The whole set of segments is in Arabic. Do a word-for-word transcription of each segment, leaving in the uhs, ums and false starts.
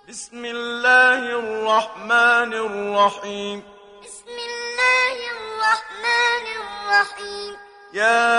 بسم الله الرحمن الرحيم بسم الله الرحمن الرحيم يا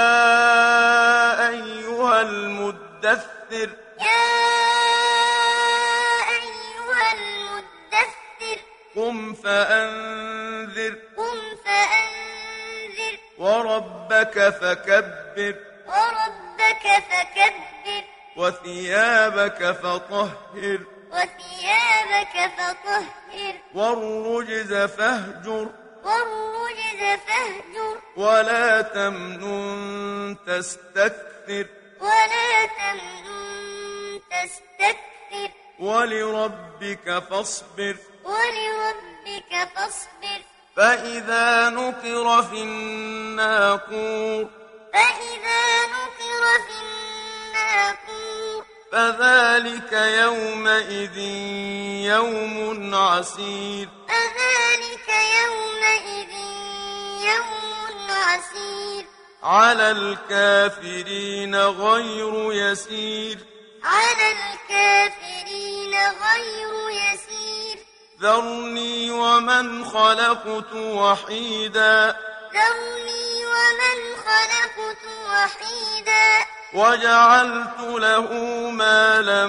أيها المدثر يا أيها المدثر قم فأنذر قم فأنذر وربك فكبر وربك فكبر وثيابك فطهر وثيابك فطهر والرجز فاهجر والرجز فاهجر ولا تمنن تستكثر ولا تمنن تستكثر ولربك فاصبر ولربك فاصبر فإذا نقر في الناقور فإذا نقر في الناقور فذلك يومئذ يوم عسير فذلك يومئذ يوم عسير على الكافرين غير يسير على الكافرين غير يسير ذرني ومن خلقت وحيدا ذرني ومن خلقت وحيدا وجعلت له مالا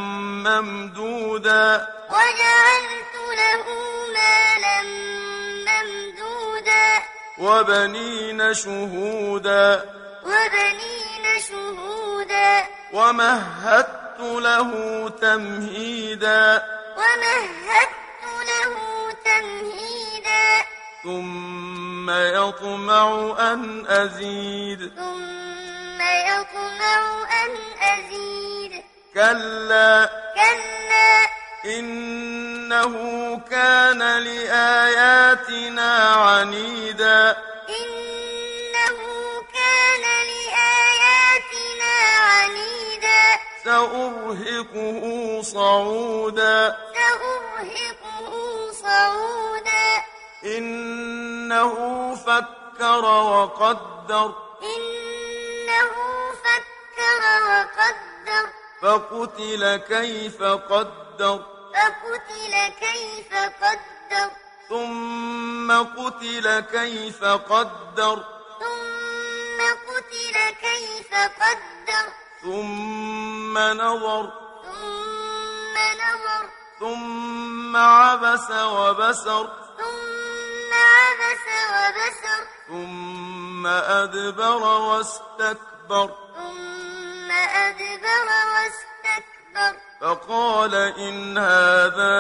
ممدودا وجعلت له مالا ممدودا وبنين شهودا وبنين شهودا ومهدت له تمهيدا ومهدت له تمهيدا ثم يطمع أن أزيد ثم يطمع أن أزيد كلا كلا إنه كان لآياتنا عنيدا إنه كان لآياتنا عنيدا سأرهقه صعودا سأرهقه صعودا إنه فكر وقدر إنه فكر وقدر فقتل كيف قدر فقتل كيف قدر ثم قتل كيف قدر ثم قتل كيف قدر ثم نظر ثم نظر ثم عبس وبسر ثم عبس وبسر ثم أدبر واستكبر ثم أدبر واستكبر فقال إن هذا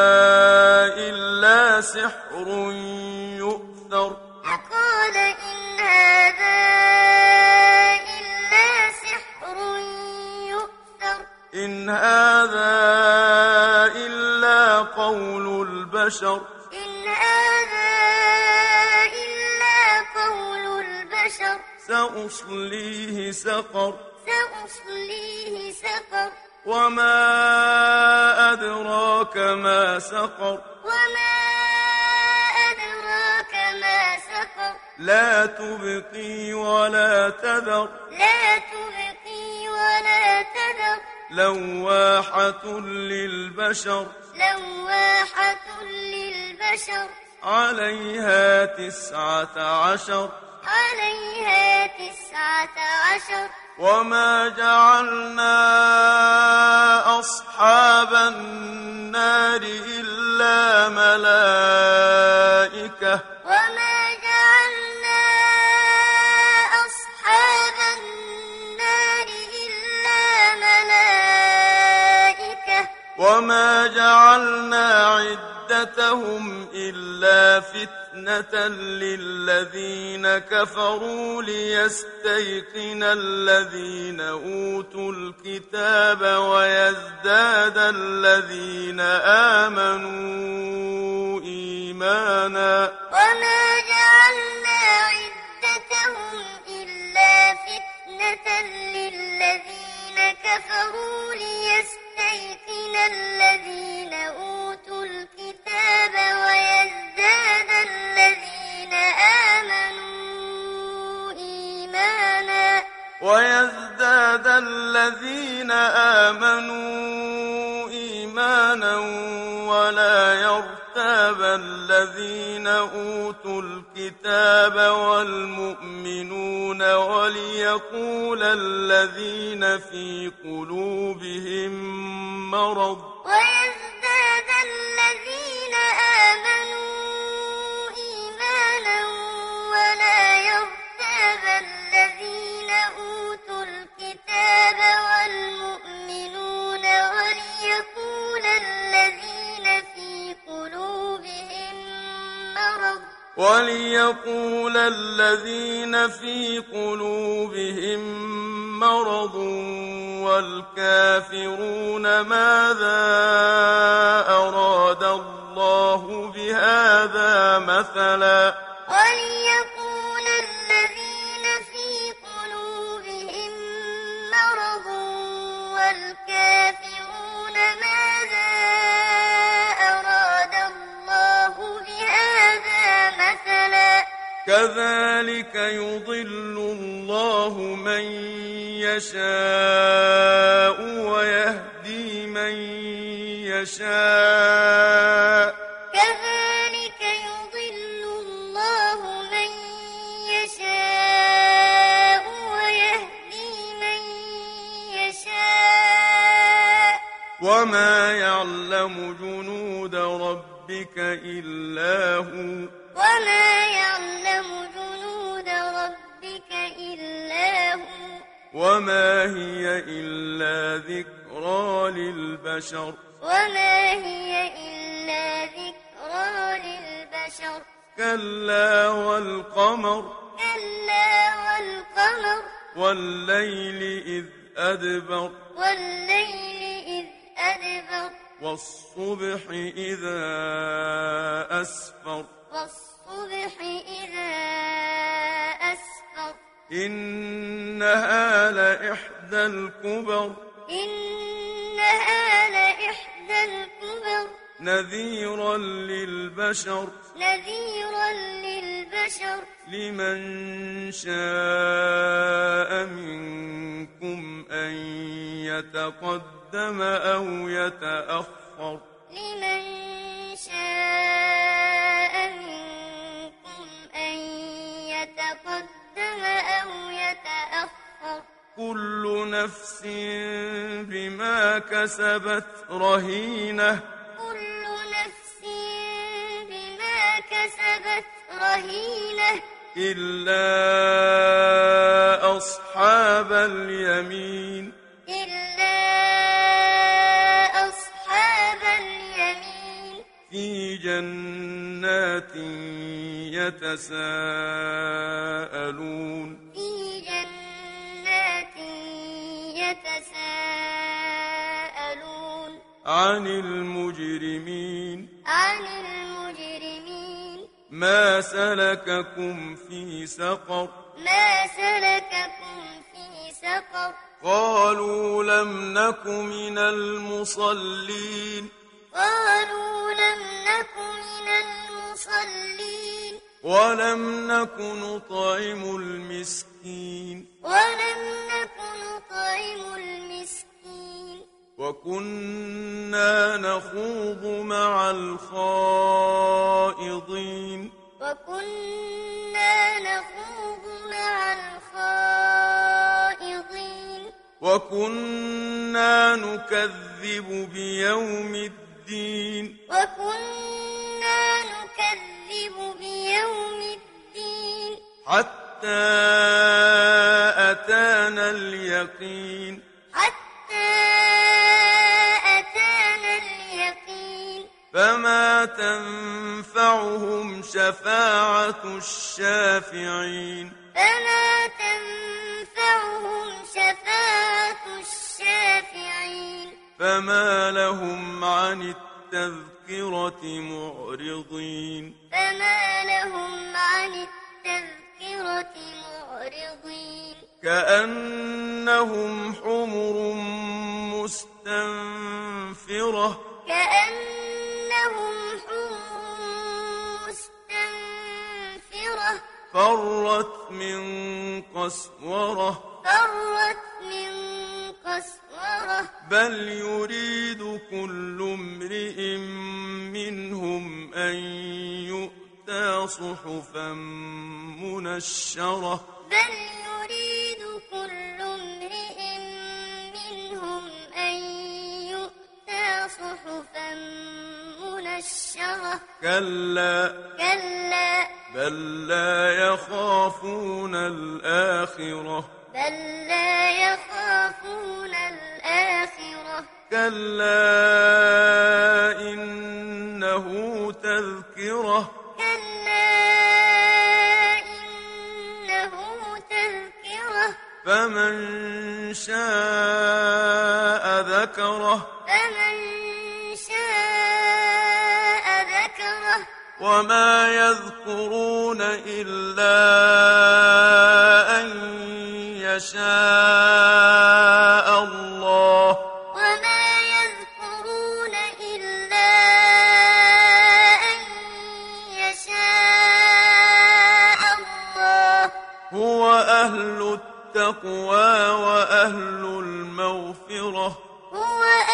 إلا سحر يؤثر فقال إن هذا إلا سحر يؤثر إن هذا إلا قول البشر إن هذا إلا قول البشر سأصليه سقر سأصليه سقر وما أدراك ما سقر وما أدراك ما سقر لا تبقي ولا تذر لا تبقي ولا تذر لواحة للبشر لواحة للبشر عليها تسعة عشر عليها تسعة عشر وما جعلنا أصحاب النار إلا ملائكة وما جعلنا أصحاب النار إلا ملائكة وما جعلنا عدتهم إلا فتنة للذين كفروا ليستيقن الذين أوتوا الكتاب ويزداد الذين آمنوا إيمانا وما جعلنا عدتهم إلا فتنة للذين كفروا ليستيقن الذين أوتوا الكتاب ويزداد الذين آمنوا إيمانا ويزداد الذين آمنوا إيمانا إيمانا ولا يرتاب الذين أوتوا الكتاب والمؤمنون وليقول الذين في قلوبهم مرض ويزداد الذين آمنوا إيمانا ولا يرتاب الذين أوتوا الكتاب والمؤمنون وليقول الذين في قلوبهم مرض وليقول الذين في قلوبهم مرض والكافرون ماذا أراد الله بهذا مثلا وليقول الذين في قلوبهم مرض والكافرون ماذا أراد الله بهذا مثلا كذلك يضل الله من يشاء ويهدي من يشاء كذلك يضل الله من يشاء ويهدي من يشاء وما يعلم جنود ربك إلا هو وما يعلم جنود ربك إلا هو وما هي إلا ذكرى للبشر وما هي إلا ذكرى للبشر كلا والقمر كلا والقمر والليل إذ أدبر والليل إذ أدبر والصبح إذا أسفر والصبح إذا أسفر إنها لإحدى الكبر إنها لإحدى الكبر نذيرا للبشر نذيرا للبشر لمن شاء منكم أن يتقدم أو يتأخر لمن شاء منكم أن يتقدم أو يتأخر كل نفس بما كسبت رهينة كل نفس بما كسبت رهينة إلا أصحاب اليمين إلا أصحاب اليمين في جنات يتساءلون في جنات يتساءلون عن المجرمين عن المجرمين ما سلككم في سقر ما سلككم في سقر قالوا لم نك من المصلين قالوا لم نك من المصلين ولم نك نطعم المسكين ولم نك نطعم المسكين وكنا نخوض مع الخائضين وكنا نخوض مع الخائضين وكنا نكذب بيوم الدين وكنا نكذب بيوم الدين حتى أتانا اليقين حتى أتانا اليقين فما تنفعهم شفاعة الشافعين فما تنفعهم شفاعة الشافعين فما لهم عن التذكرة معرضين فما لهم عن التذكرة معرضين كأنهم حمر مستنفرة كأنهم حمر مستنفرة فرت من قسورة فرت من قسورة بل يريد كل امرئ منهم أن يؤتى صحفا منشرة بل يريد كل امرئ منهم أن يؤتى صحفا منشرة كلا كلا بل لا يخافون الآخرة بل لا يخافون الآخرة كلا إنه تذكرة كلا إنه تذكرة فمن شاء ذكره فمن شاء ذكره وما يذكرون إلا أن يشاء الله وما يذكرون إلا أن يشاء الله هو أهل التقوى وأهل المغفرة هو